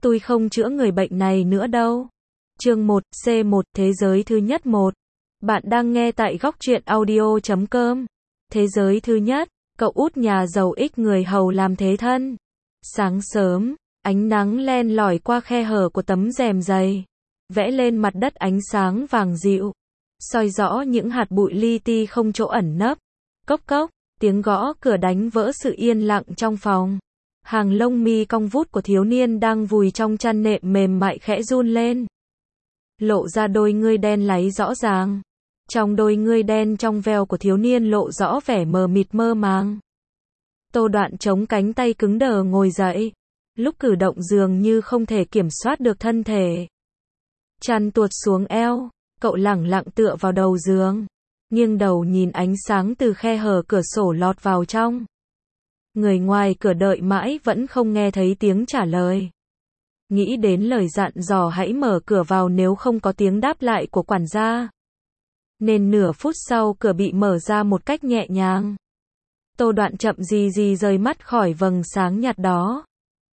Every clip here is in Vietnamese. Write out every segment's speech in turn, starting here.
Tôi không chữa người bệnh này nữa đâu. Chương 1, C1, Thế giới thứ nhất 1. Bạn đang nghe tại góc truyện audio.com. Thế giới thứ nhất, cậu út nhà giàu ích người hầu làm thế thân. Sáng sớm, ánh nắng len lỏi qua khe hở của tấm rèm dày, vẽ lên mặt đất ánh sáng vàng dịu, soi rõ những hạt bụi li ti không chỗ ẩn nấp. Cốc cốc, tiếng gõ cửa đánh vỡ sự yên lặng trong phòng. Hàng lông mi cong vút của thiếu niên đang vùi trong chăn nệm mềm mại khẽ run lên, lộ ra đôi ngươi đen láy rõ ràng. Trong đôi ngươi đen trong veo của thiếu niên lộ rõ vẻ mờ mịt mơ màng. Tô Đoạn chống cánh tay cứng đờ ngồi dậy, lúc cử động dường như không thể kiểm soát được thân thể. Chăn tuột xuống eo, cậu lẳng lặng tựa vào đầu giường, nghiêng đầu nhìn ánh sáng từ khe hở cửa sổ lọt vào trong. Người ngoài cửa đợi mãi vẫn không nghe thấy tiếng trả lời. Nghĩ đến lời dặn dò hãy mở cửa vào nếu không có tiếng đáp lại của quản gia, nên nửa phút sau cửa bị mở ra một cách nhẹ nhàng. Tô Đoạn chậm gì rời mắt khỏi vầng sáng nhạt đó.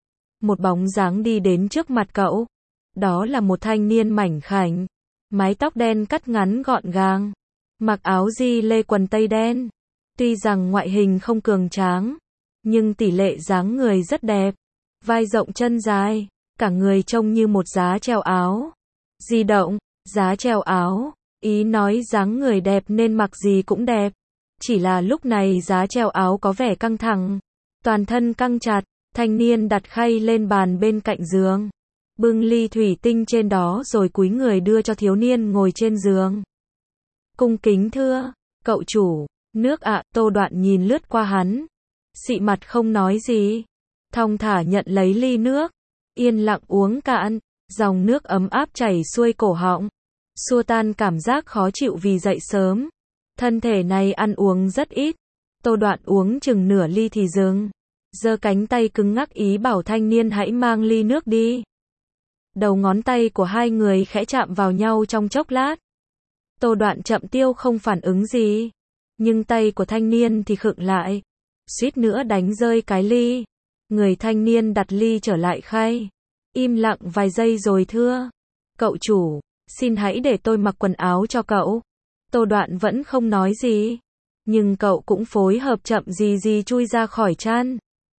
Một bóng dáng đi đến trước mặt cậu. Đó là một thanh niên mảnh khảnh, mái tóc đen cắt ngắn gọn gàng, mặc áo gi lê quần tây đen. Tuy rằng ngoại hình không cường tráng, nhưng tỷ lệ dáng người rất đẹp, vai rộng chân dài, cả người trông như một giá treo áo. Di động, giá treo áo, ý nói dáng người đẹp nên mặc gì cũng đẹp. Chỉ là lúc này giá treo áo có vẻ căng thẳng, toàn thân căng chặt. Thanh niên đặt khay lên bàn bên cạnh giường, bưng ly thủy tinh trên đó rồi cúi người đưa cho thiếu niên ngồi trên giường. Cung kính thưa, cậu chủ, nước ạ. Tô Đoạn nhìn lướt qua hắn, xị mặt không nói gì, thong thả nhận lấy ly nước, yên lặng uống cạn, dòng nước ấm áp chảy xuôi cổ họng, xua tan cảm giác khó chịu vì dậy sớm. Thân thể này ăn uống rất ít. Tô Đoạn uống chừng nửa ly thì dừng, giơ cánh tay cứng ngắc ý bảo thanh niên hãy mang ly nước đi. Đầu ngón tay của hai người khẽ chạm vào nhau trong chốc lát. Tô Đoạn chậm tiêu không phản ứng gì, nhưng tay của thanh niên thì khựng lại, suýt nữa đánh rơi cái ly. Người thanh niên đặt ly trở lại khay, im lặng vài giây rồi thưa, cậu chủ, xin hãy để tôi mặc quần áo cho cậu. Tô Đoạn vẫn không nói gì, nhưng cậu cũng phối hợp chậm gì chui ra khỏi chăn,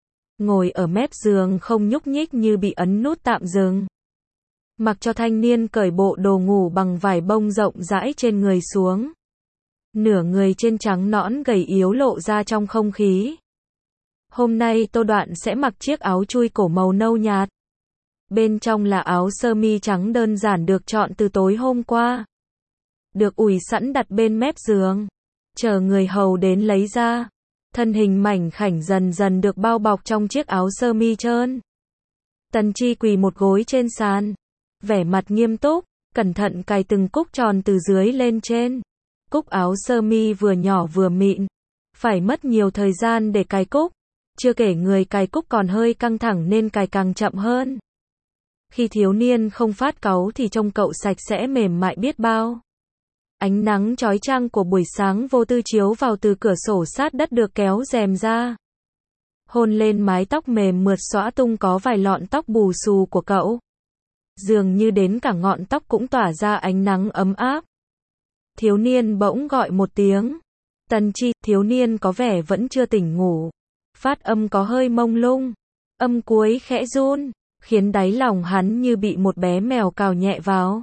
ngồi ở mép giường không nhúc nhích như bị ấn nút tạm dừng. Mặc cho thanh niên cởi bộ đồ ngủ bằng vải bông rộng rãi trên người xuống. Nửa người trên trắng nõn gầy yếu lộ ra trong không khí. Hôm nay Tô Đoạn sẽ mặc chiếc áo chui cổ màu nâu nhạt. Bên trong là áo sơ mi trắng đơn giản được chọn từ tối hôm qua, được ủi sẵn đặt bên mép giường, chờ người hầu đến lấy ra. Thân hình mảnh khảnh dần dần được bao bọc trong chiếc áo sơ mi trơn. Tần Chi quỳ một gối trên sàn, vẻ mặt nghiêm túc, cẩn thận cài từng cúc tròn từ dưới lên trên. Cúc áo sơ mi vừa nhỏ vừa mịn, phải mất nhiều thời gian để cài cúc, chưa kể người cài cúc còn hơi căng thẳng nên cài càng chậm hơn. Khi thiếu niên không phát cáu thì trông cậu sạch sẽ mềm mại biết bao. Ánh nắng chói chang của buổi sáng vô tư chiếu vào từ cửa sổ sát đất được kéo rèm ra, hôn lên mái tóc mềm mượt xõa tung có vài lọn tóc bù xù của cậu. Dường như đến cả ngọn tóc cũng tỏa ra ánh nắng ấm áp. Thiếu niên bỗng gọi một tiếng. Tần Chi. Thiếu niên có vẻ vẫn chưa tỉnh ngủ, phát âm có hơi mông lung, âm cuối khẽ run, khiến đáy lòng hắn như bị một bé mèo cào nhẹ vào.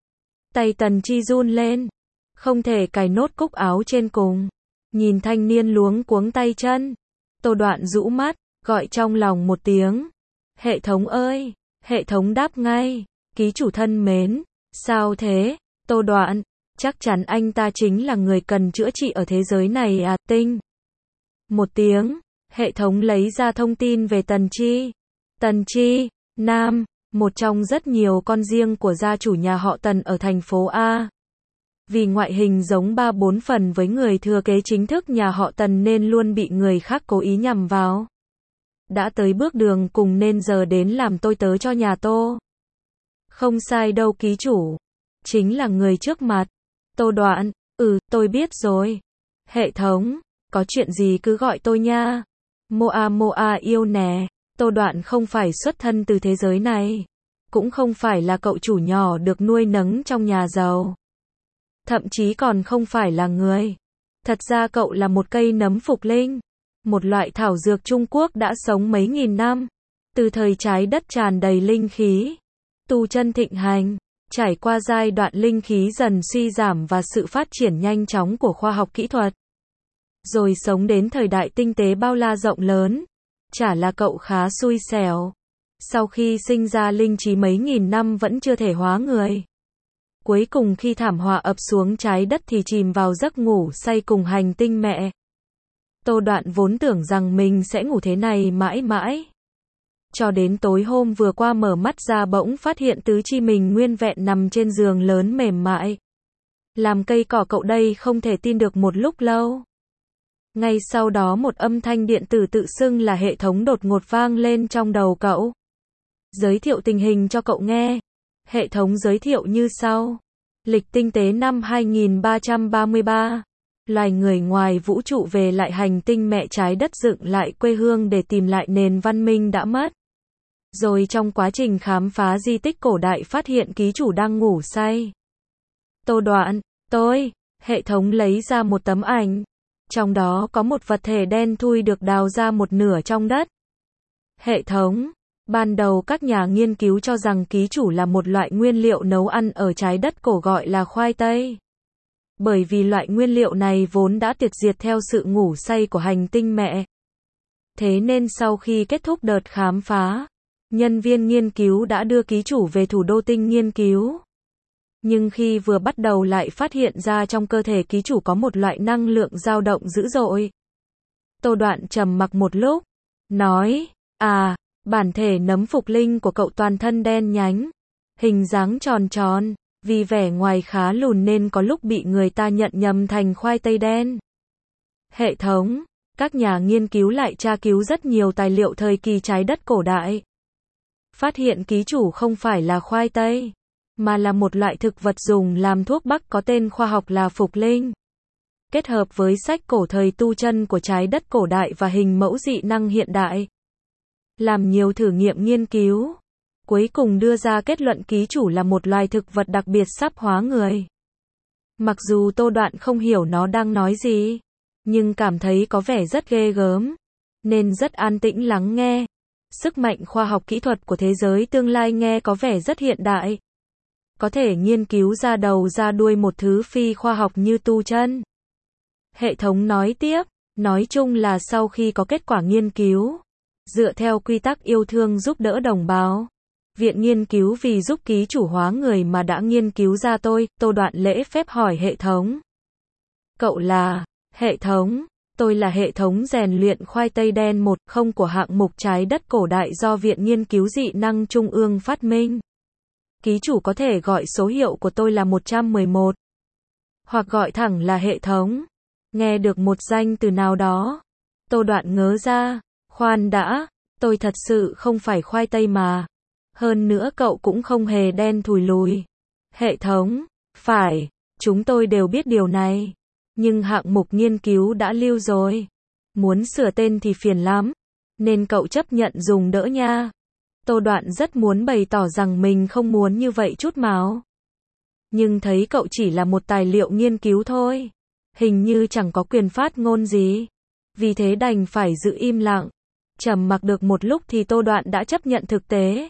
Tay Tần Chi run lên, không thể cài nốt cúc áo trên cùng. Nhìn thanh niên luống cuống tay chân, Tô Đoạn rũ mắt, gọi trong lòng một tiếng. Hệ thống ơi! Hệ thống đáp ngay. Ký chủ thân mến, sao thế? Tô Đoạn, chắc chắn anh ta chính là người cần chữa trị ở thế giới này à? Tinh. Một tiếng, hệ thống lấy ra thông tin về Tần Chi. Tần Chi, nam, một trong rất nhiều con riêng của gia chủ nhà họ Tần ở thành phố A. Vì ngoại hình giống 3-4 phần với người thừa kế chính thức nhà họ Tần nên luôn bị người khác cố ý nhằm vào. Đã tới bước đường cùng nên giờ đến làm tôi tớ cho nhà Tô. Không sai đâu ký chủ. Chính là người trước mặt. Tô Đoạn, tôi biết rồi. Hệ thống, có chuyện gì cứ gọi tôi nha. Moa yêu nè. Tô Đoạn không phải xuất thân từ thế giới này, cũng không phải là cậu chủ nhỏ được nuôi nấng trong nhà giàu. Thậm chí còn không phải là người. Thật ra cậu là một cây nấm phục linh. Một loại thảo dược Trung Quốc đã sống mấy nghìn năm. Từ thời trái đất tràn đầy linh khí. Tu chân thịnh hành. Trải qua giai đoạn linh khí dần suy giảm và sự phát triển nhanh chóng của khoa học kỹ thuật. Rồi sống đến thời đại tinh tế bao la rộng lớn. Chả là cậu khá xui xẻo. Sau khi sinh ra linh trí mấy nghìn năm vẫn chưa thể hóa người. Cuối cùng khi thảm họa ập xuống trái đất thì chìm vào giấc ngủ say cùng hành tinh mẹ. Tô Đoạn vốn tưởng rằng mình sẽ ngủ thế này mãi mãi. Cho đến tối hôm vừa qua mở mắt ra bỗng phát hiện tứ chi mình nguyên vẹn nằm trên giường lớn mềm mại. Làm cây cỏ cậu đây không thể tin được một lúc lâu. Ngay sau đó một âm thanh điện tử tự xưng là hệ thống đột ngột vang lên trong đầu cậu. Giới thiệu tình hình cho cậu nghe. Hệ thống giới thiệu như sau. Lịch tinh tế năm 2333. Loài người ngoài vũ trụ về lại hành tinh mẹ trái đất dựng lại quê hương để tìm lại nền văn minh đã mất. Rồi trong quá trình khám phá di tích cổ đại phát hiện ký chủ đang ngủ say. Tô Đoạn, hệ thống lấy ra một tấm ảnh. Trong đó có một vật thể đen thui được đào ra một nửa trong đất. Hệ thống. Ban đầu các nhà nghiên cứu cho rằng ký chủ là một loại nguyên liệu nấu ăn ở trái đất cổ gọi là khoai tây. Bởi vì loại nguyên liệu này vốn đã tuyệt diệt theo sự ngủ say của hành tinh mẹ. Thế nên sau khi kết thúc đợt khám phá, nhân viên nghiên cứu đã đưa ký chủ về thủ đô tinh nghiên cứu. Nhưng khi vừa bắt đầu lại phát hiện ra trong cơ thể ký chủ có một loại năng lượng dao động dữ dội. Tô Đoạn trầm mặc một lúc, nói, bản thể nấm phục linh của cậu toàn thân đen nhánh, hình dáng tròn tròn, vì vẻ ngoài khá lùn nên có lúc bị người ta nhận nhầm thành khoai tây đen. Hệ thống, các nhà nghiên cứu lại tra cứu rất nhiều tài liệu thời kỳ trái đất cổ đại. Phát hiện ký chủ không phải là khoai tây, mà là một loại thực vật dùng làm thuốc bắc có tên khoa học là phục linh. Kết hợp với sách cổ thời tu chân của trái đất cổ đại và hình mẫu dị năng hiện đại. Làm nhiều thử nghiệm nghiên cứu. Cuối cùng đưa ra kết luận ký chủ là một loài thực vật đặc biệt sắp hóa người. Mặc dù Tô Đoạn không hiểu nó đang nói gì, nhưng cảm thấy có vẻ rất ghê gớm, nên rất an tĩnh lắng nghe. Sức mạnh khoa học kỹ thuật của thế giới tương lai nghe có vẻ rất hiện đại. Có thể nghiên cứu ra đầu ra đuôi một thứ phi khoa học như tu chân. Hệ thống nói tiếp, nói chung là sau khi có kết quả nghiên cứu, dựa theo quy tắc yêu thương giúp đỡ đồng bào, viện nghiên cứu vì giúp ký chủ hóa người mà đã nghiên cứu ra tôi. Tô Đoạn lễ phép hỏi hệ thống. Cậu là? Hệ thống, tôi là hệ thống rèn luyện khoai tây đen 10 của hạng mục trái đất cổ đại do Viện Nghiên cứu Dị năng Trung ương phát minh. Ký chủ có thể gọi số hiệu của tôi là 111. Hoặc gọi thẳng là hệ thống. Nghe được một danh từ nào đó. Tô Đoạn ngớ ra. Khoan đã, tôi thật sự không phải khoai tây mà. Hơn nữa cậu cũng không hề đen thùi lùi. Hệ thống, phải, chúng tôi đều biết điều này. Nhưng hạng mục nghiên cứu đã lưu rồi. Muốn sửa tên thì phiền lắm. Nên cậu chấp nhận dùng đỡ nha. Tô Đoạn rất muốn bày tỏ rằng mình không muốn như vậy chút nào. Nhưng thấy cậu chỉ là một tài liệu nghiên cứu thôi. Hình như chẳng có quyền phát ngôn gì. Vì thế đành phải giữ im lặng. Trầm mặc được một lúc thì Tô Đoạn đã chấp nhận thực tế.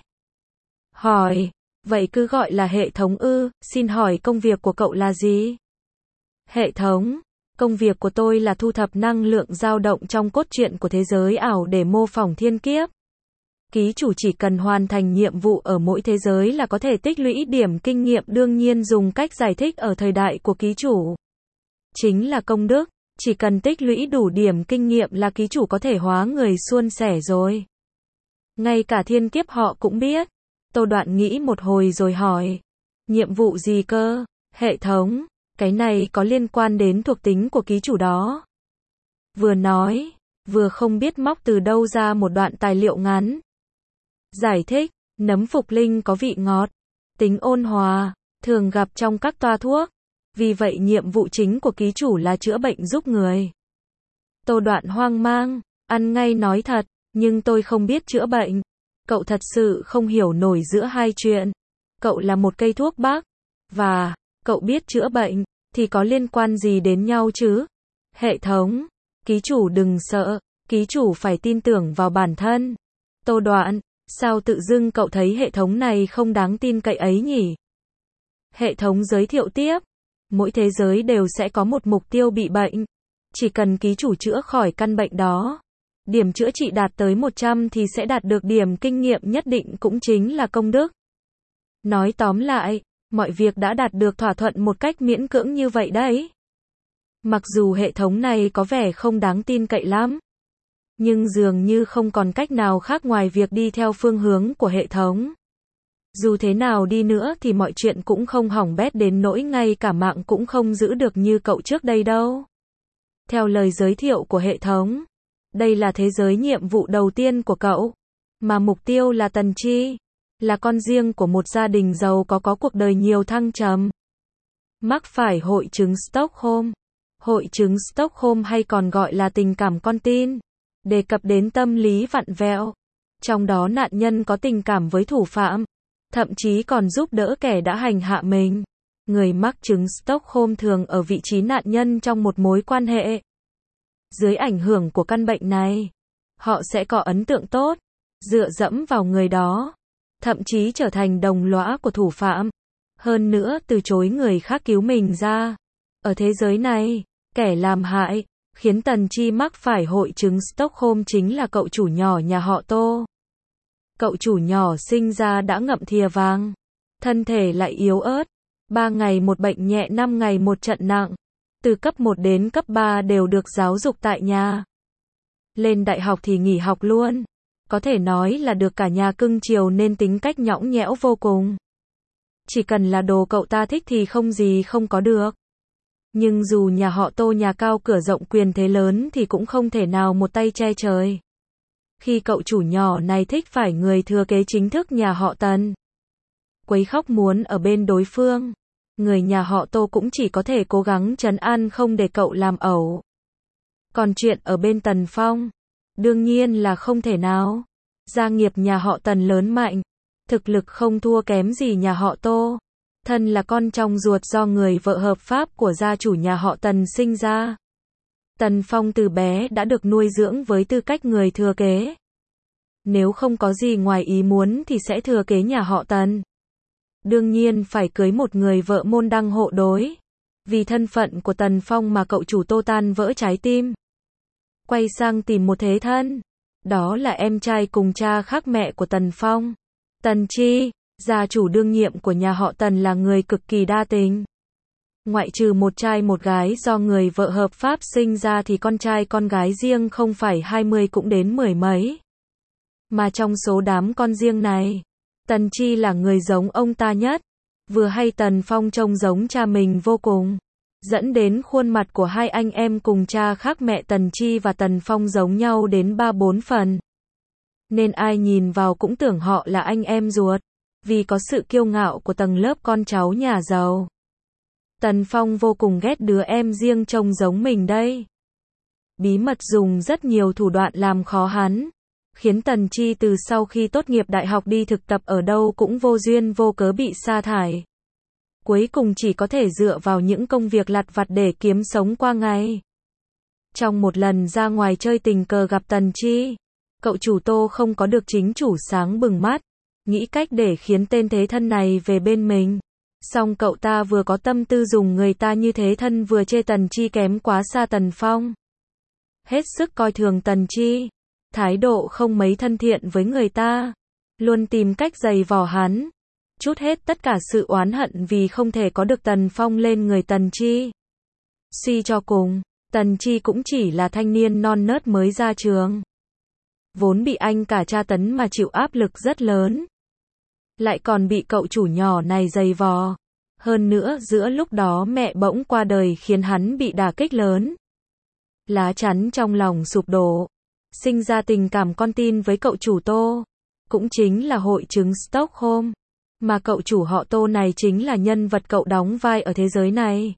Hỏi, vậy cứ gọi là hệ thống ư, xin hỏi công việc của cậu là gì? Hệ thống, công việc của tôi là thu thập năng lượng dao động trong cốt truyện của thế giới ảo để mô phỏng thiên kiếp. Ký chủ chỉ cần hoàn thành nhiệm vụ ở mỗi thế giới là có thể tích lũy điểm kinh nghiệm, đương nhiên dùng cách giải thích ở thời đại của ký chủ. Chính là công đức, chỉ cần tích lũy đủ điểm kinh nghiệm là ký chủ có thể hóa người suôn sẻ rồi. Ngay cả thiên kiếp họ cũng biết. Tô Đoạn nghĩ một hồi rồi hỏi. Nhiệm vụ gì cơ? Hệ thống, cái này có liên quan đến thuộc tính của ký chủ đó. Vừa nói, vừa không biết móc từ đâu ra một đoạn tài liệu ngắn. Giải thích, nấm phục linh có vị ngọt, tính ôn hòa, thường gặp trong các toa thuốc. Vì vậy nhiệm vụ chính của ký chủ là chữa bệnh giúp người. Tô Đoạn hoang mang, ăn ngay nói thật, nhưng tôi không biết chữa bệnh. Cậu thật sự không hiểu nổi giữa hai chuyện. Cậu là một cây thuốc bắc, và cậu biết chữa bệnh, thì có liên quan gì đến nhau chứ? Hệ thống. Ký chủ đừng sợ, ký chủ phải tin tưởng vào bản thân. Tô Đoạn, sao tự dưng cậu thấy hệ thống này không đáng tin cậy ấy nhỉ? Hệ thống giới thiệu tiếp. Mỗi thế giới đều sẽ có một mục tiêu bị bệnh. Chỉ cần ký chủ chữa khỏi căn bệnh đó, điểm chữa trị đạt tới 100 thì sẽ đạt được điểm kinh nghiệm nhất định, cũng chính là công đức. Nói tóm lại, mọi việc đã đạt được thỏa thuận một cách miễn cưỡng như vậy đấy. Mặc dù hệ thống này có vẻ không đáng tin cậy lắm, nhưng dường như không còn cách nào khác ngoài việc đi theo phương hướng của hệ thống. Dù thế nào đi nữa thì mọi chuyện cũng không hỏng bét đến nỗi ngay cả mạng cũng không giữ được như cậu trước đây đâu. Theo lời giới thiệu của hệ thống, đây là thế giới nhiệm vụ đầu tiên của cậu, mà mục tiêu là Tần Chi, là con riêng của một gia đình giàu có cuộc đời nhiều thăng trầm. Mắc phải hội chứng Stockholm. Hội chứng Stockholm hay còn gọi là tình cảm con tin, đề cập đến tâm lý vặn vẹo. Trong đó nạn nhân có tình cảm với thủ phạm, thậm chí còn giúp đỡ kẻ đã hành hạ mình. Người mắc chứng Stockholm thường ở vị trí nạn nhân trong một mối quan hệ. Dưới ảnh hưởng của căn bệnh này, họ sẽ có ấn tượng tốt, dựa dẫm vào người đó, thậm chí trở thành đồng lõa của thủ phạm. Hơn nữa từ chối người khác cứu mình ra. Ở thế giới này, kẻ làm hại, khiến Tần Chi mắc phải hội chứng Stockholm chính là cậu chủ nhỏ nhà họ Tô. Cậu chủ nhỏ sinh ra đã ngậm thìa vàng, thân thể lại yếu ớt, 3 ngày một bệnh nhẹ, 5 ngày một trận nặng. Từ cấp 1 đến cấp 3 đều được giáo dục tại nhà. Lên đại học thì nghỉ học luôn. Có thể nói là được cả nhà cưng chiều nên tính cách nhõng nhẽo vô cùng. Chỉ cần là đồ cậu ta thích thì không gì không có được. Nhưng dù nhà họ Tô nhà cao cửa rộng quyền thế lớn thì cũng không thể nào một tay che trời. Khi cậu chủ nhỏ này thích phải người thừa kế chính thức nhà họ Tần, quấy khóc muốn ở bên đối phương, người nhà họ Tô cũng chỉ có thể cố gắng trấn an không để cậu làm ẩu. Còn chuyện ở bên Tần Phong, đương nhiên là không thể nào. Gia nghiệp nhà họ Tần lớn mạnh, thực lực không thua kém gì nhà họ Tô. Thân là con trong ruột do người vợ hợp pháp của gia chủ nhà họ Tần sinh ra. Tần Phong từ bé đã được nuôi dưỡng với tư cách người thừa kế. Nếu không có gì ngoài ý muốn thì sẽ thừa kế nhà họ Tần. Đương nhiên phải cưới một người vợ môn đăng hộ đối. Vì thân phận của Tần Phong mà cậu chủ Tô tan vỡ trái tim. Quay sang tìm một thế thân. Đó là em trai cùng cha khác mẹ của Tần Phong. Tần Chi, gia chủ đương nhiệm của nhà họ Tần, là người cực kỳ đa tình. Ngoại trừ một trai một gái do người vợ hợp pháp sinh ra thì con trai con gái riêng không phải 20 cũng đến 10 mấy. Mà trong số đám con riêng này, Tần Chi là người giống ông ta nhất. Vừa hay Tần Phong trông giống cha mình vô cùng, dẫn đến khuôn mặt của hai anh em cùng cha khác mẹ Tần Chi và Tần Phong giống nhau đến 3-4 phần. Nên ai nhìn vào cũng tưởng họ là anh em ruột, vì có sự kiêu ngạo của tầng lớp con cháu nhà giàu. Tần Phong vô cùng ghét đứa em riêng trông giống mình đây. Bí mật dùng rất nhiều thủ đoạn làm khó hắn, khiến Tần Chi từ sau khi tốt nghiệp đại học đi thực tập ở đâu cũng vô duyên vô cớ bị sa thải. Cuối cùng chỉ có thể dựa vào những công việc lặt vặt để kiếm sống qua ngày. Trong một lần ra ngoài chơi tình cờ gặp Tần Chi, cậu chủ Tô không có được chính chủ sáng bừng mắt, nghĩ cách để khiến tên thế thân này về bên mình. Song cậu ta vừa có tâm tư dùng người ta như thế thân vừa chê Tần Chi kém quá xa Tần Phong. Hết sức coi thường Tần Chi, thái độ không mấy thân thiện với người ta, luôn tìm cách giày vò hắn, trút hết tất cả sự oán hận vì không thể có được Tần Phong lên người Tần Chi. Suy cho cùng, Tần Chi cũng chỉ là thanh niên non nớt mới ra trường, vốn bị anh cả tra tấn mà chịu áp lực rất lớn, lại còn bị cậu chủ nhỏ này giày vò. Hơn nữa giữa lúc đó mẹ bỗng qua đời khiến hắn bị đả kích lớn. Lá chắn trong lòng sụp đổ, sinh ra tình cảm con tin với cậu chủ Tô, cũng chính là hội chứng Stockholm, mà cậu chủ họ Tô này chính là nhân vật cậu đóng vai ở thế giới này.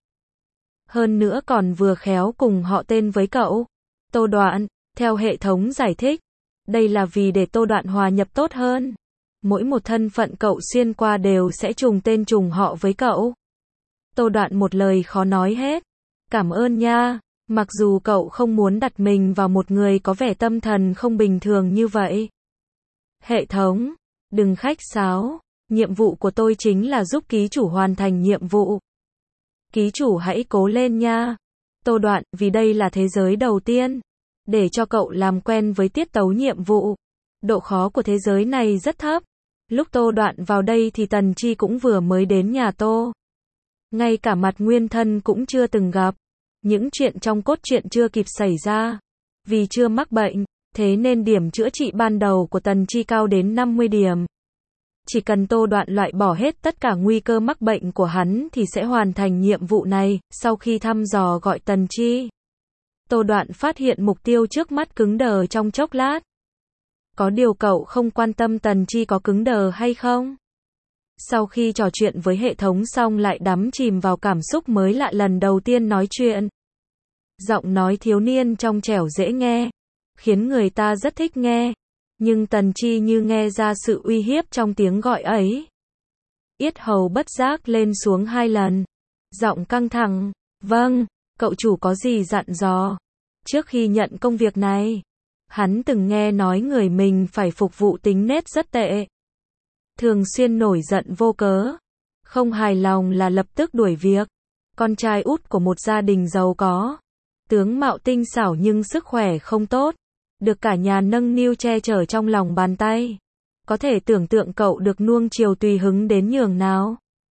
Hơn nữa còn vừa khéo cùng họ tên với cậu, Tô Đoạn. Theo hệ thống giải thích, Đây là vì để Tô Đoạn hòa nhập tốt hơn. Mỗi một thân phận cậu xuyên qua đều sẽ trùng tên trùng họ với cậu. Tô Đoạn một lời khó nói hết. Cảm ơn nha. Mặc dù cậu không muốn đặt mình vào một người có vẻ tâm thần không bình thường như vậy. Hệ thống, đừng khách sáo. Nhiệm vụ của tôi chính là giúp ký chủ hoàn thành nhiệm vụ. Ký chủ hãy cố lên nha. Tô Đoạn, vì đây là thế giới đầu tiên. Để cho cậu làm quen với tiết tấu nhiệm vụ. Độ khó của thế giới này rất thấp. Lúc Tô Đoạn vào đây thì Tần Chi cũng vừa mới đến nhà Tô. Ngay cả mặt nguyên thân cũng chưa từng gặp. Những chuyện trong cốt truyện chưa kịp xảy ra. Vì chưa mắc bệnh, thế nên điểm chữa trị ban đầu của Tần Chi cao đến 50 điểm. Chỉ cần Tô Đoạn loại bỏ hết tất cả nguy cơ mắc bệnh của hắn thì sẽ hoàn thành nhiệm vụ này. Sau khi thăm dò gọi Tần Chi, Tô Đoạn phát hiện mục tiêu trước mắt cứng đờ trong chốc lát. Có điều cậu không quan tâm Tần Chi có cứng đờ hay không. Sau khi trò chuyện với hệ thống xong lại đắm chìm vào cảm xúc mới lạ lần đầu tiên nói chuyện. Giọng nói thiếu niên trong trẻo dễ nghe, khiến người ta rất thích nghe. Nhưng Tần Chi như nghe ra sự uy hiếp trong tiếng gọi ấy. Yết hầu bất giác lên xuống 2 lần. Giọng căng thẳng. Vâng, cậu chủ có gì dặn dò? Trước khi nhận công việc này, hắn từng nghe nói người mình phải phục vụ tính nết rất tệ. Thường xuyên nổi giận vô cớ. Không hài lòng là lập tức đuổi việc. Con trai út của một gia đình giàu có. Tướng mạo tinh xảo nhưng sức khỏe không tốt. Được cả nhà nâng niu che chở trong lòng bàn tay. Có thể tưởng tượng cậu được nuông chiều tùy hứng đến nhường nào.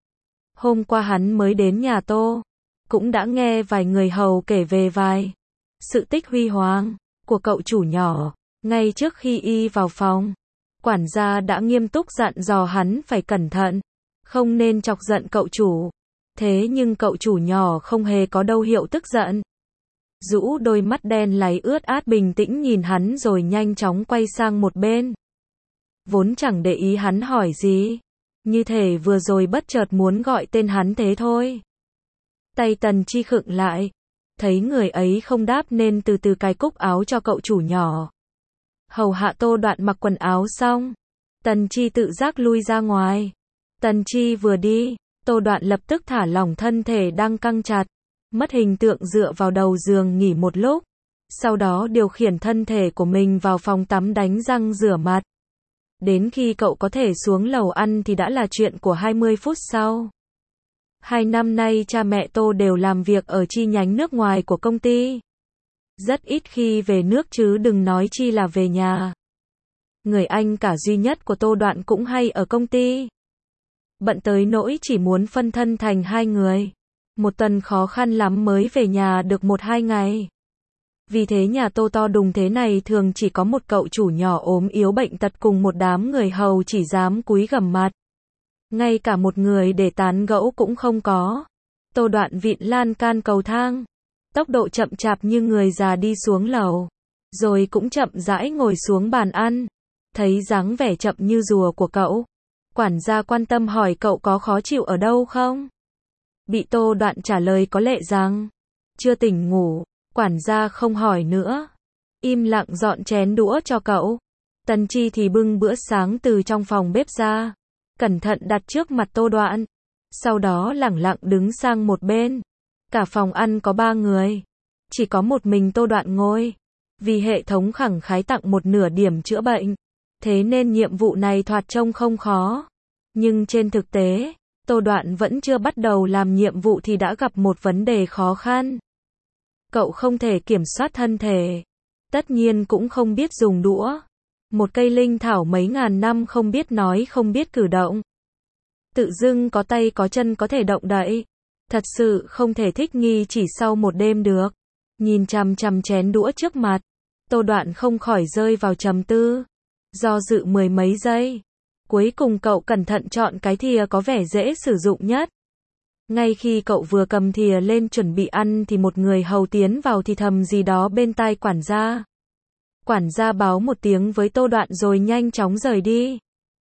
Hôm qua hắn mới đến nhà Tô. Cũng đã nghe vài người hầu kể về vài sự tích huy hoàng của cậu chủ nhỏ. Ngay trước khi y vào phòng, quản gia đã nghiêm túc dặn dò hắn phải cẩn thận, không nên chọc giận cậu chủ. Thế nhưng cậu chủ nhỏ không hề có dấu hiệu tức giận. Rũ đôi mắt đen láy ướt át bình tĩnh nhìn hắn rồi nhanh chóng quay sang một bên. Vốn chẳng để ý hắn hỏi gì. Như thể vừa rồi bất chợt muốn gọi tên hắn thế thôi. Tay Tần Chi khựng lại. Thấy người ấy không đáp nên từ từ cài cúc áo cho cậu chủ nhỏ. Hầu hạ Tô Đoạn mặc quần áo xong, Tần Chi tự giác lui ra ngoài. Tần Chi vừa đi, Tô Đoạn lập tức thả lỏng thân thể đang căng chặt. Mất hình tượng dựa vào đầu giường nghỉ một lúc. Sau đó điều khiển thân thể của mình vào phòng tắm đánh răng rửa mặt. Đến khi cậu có thể xuống lầu ăn thì đã là chuyện của 20 phút sau. 2 năm nay cha mẹ Tô đều làm việc ở chi nhánh nước ngoài của công ty. Rất ít khi về nước chứ đừng nói chi là về nhà. Người anh cả duy nhất của Tô Đoạn cũng hay ở công ty. Bận tới nỗi chỉ muốn phân thân thành 2 người. Một tuần khó khăn lắm mới về nhà được 1-2 ngày. Vì thế nhà Tô to đùng thế này thường chỉ có một cậu chủ nhỏ ốm yếu bệnh tật cùng một đám người hầu chỉ dám cúi gằm mặt. Ngay cả một người để tán gẫu cũng không có. Tô Đoạn vịn lan can cầu thang. Tốc độ chậm chạp như người già đi xuống lầu. Rồi cũng chậm rãi ngồi xuống bàn ăn. Thấy dáng vẻ chậm như rùa của cậu. Quản gia quan tâm hỏi cậu có khó chịu ở đâu không? Bị Tô Đoạn trả lời có lệ rằng chưa tỉnh ngủ. Quản gia không hỏi nữa. Im lặng dọn chén đũa cho cậu. Tần Chi thì bưng bữa sáng từ trong phòng bếp ra. Cẩn thận đặt trước mặt Tô Đoạn. Sau đó lẳng lặng đứng sang một bên. Cả phòng ăn có 3 người. Chỉ có một mình Tô Đoạn ngồi. Vì hệ thống khẳng khái tặng 1/2 điểm chữa bệnh. Thế nên nhiệm vụ này thoạt trông không khó. Nhưng trên thực tế, Tô Đoạn vẫn chưa bắt đầu làm nhiệm vụ thì đã gặp một vấn đề khó khăn. Cậu không thể kiểm soát thân thể. Tất nhiên cũng không biết dùng đũa. Một cây linh thảo mấy ngàn năm không biết nói không biết cử động. Tự dưng có tay có chân có thể động đậy. Thật sự không thể thích nghi chỉ sau một đêm được. Nhìn chằm chằm chén đũa trước mặt, Tô Đoạn không khỏi rơi vào trầm tư. Do dự 10 mấy giây. Cuối cùng cậu cẩn thận chọn cái thìa có vẻ dễ sử dụng nhất. Ngay khi cậu vừa cầm thìa lên chuẩn bị ăn thì một người hầu tiến vào thì thầm gì đó bên tai quản gia. Quản gia báo một tiếng với Tô Đoạn rồi nhanh chóng rời đi.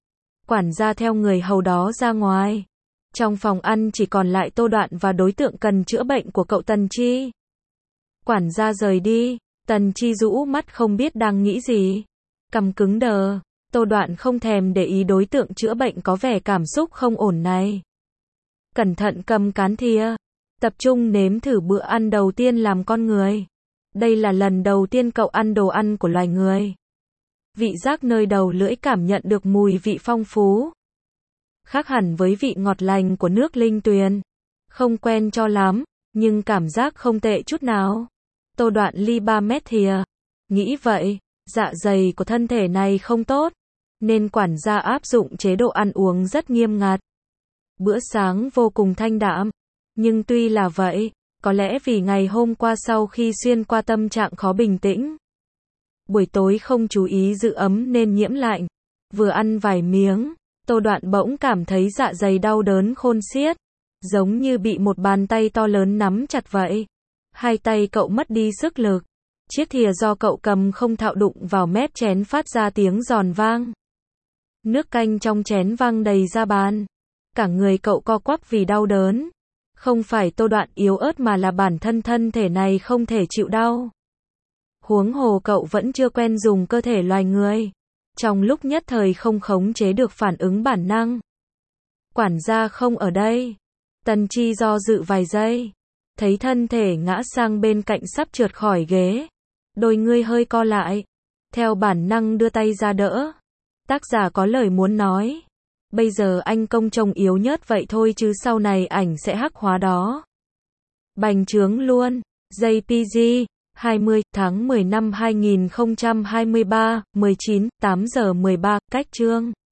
Quản gia theo người hầu đó ra ngoài. Trong phòng ăn chỉ còn lại Tô Đoạn và đối tượng cần chữa bệnh của cậu Tần Chi. Quản gia rời đi, Tần Chi rũ mắt không biết đang nghĩ gì. Cằm cứng đờ. Tô Đoạn không thèm để ý đối tượng chữa bệnh có vẻ cảm xúc không ổn này. Cẩn thận cầm cán thìa. Tập trung nếm thử bữa ăn đầu tiên làm con người. Đây là lần đầu tiên cậu ăn đồ ăn của loài người. Vị giác nơi đầu lưỡi cảm nhận được mùi vị phong phú. Khác hẳn với vị ngọt lành của nước linh tuyền. Không quen cho lắm, nhưng cảm giác không tệ chút nào. Tô Đoạn ly 3 mét thìa. Nghĩ vậy, dạ dày của thân thể này không tốt, nên quản gia áp dụng chế độ ăn uống rất nghiêm ngặt. Bữa sáng vô cùng thanh đạm, nhưng tuy là vậy, có lẽ vì ngày hôm qua sau khi xuyên qua tâm trạng khó bình tĩnh. Buổi tối không chú ý giữ ấm nên nhiễm lạnh. Vừa ăn vài miếng, Tô Đoạn bỗng cảm thấy dạ dày đau đớn khôn xiết, giống như bị một bàn tay to lớn nắm chặt vậy. Hai tay cậu mất đi sức lực. Chiếc thìa do cậu cầm không thạo đụng vào mép chén phát ra tiếng giòn vang. Nước canh trong chén văng đầy ra bàn. Cả người cậu co quắp vì đau đớn. Không phải Tô Đoạn yếu ớt mà là bản thân thân thể này không thể chịu đau. Huống hồ cậu vẫn chưa quen dùng cơ thể loài người. Trong lúc nhất thời không khống chế được phản ứng bản năng. Quản gia không ở đây. Tần Chi do dự vài giây. Thấy thân thể ngã sang bên cạnh sắp trượt khỏi ghế. Đôi ngươi hơi co lại. Theo bản năng đưa tay ra đỡ. Tác giả có lời muốn nói. Bây giờ anh công trông yếu nhớt vậy thôi chứ sau này ảnh sẽ hắc hóa đó. Bành trướng luôn. JPG. 20 tháng 10 năm 2023, 19, 8 giờ 13, cách chương.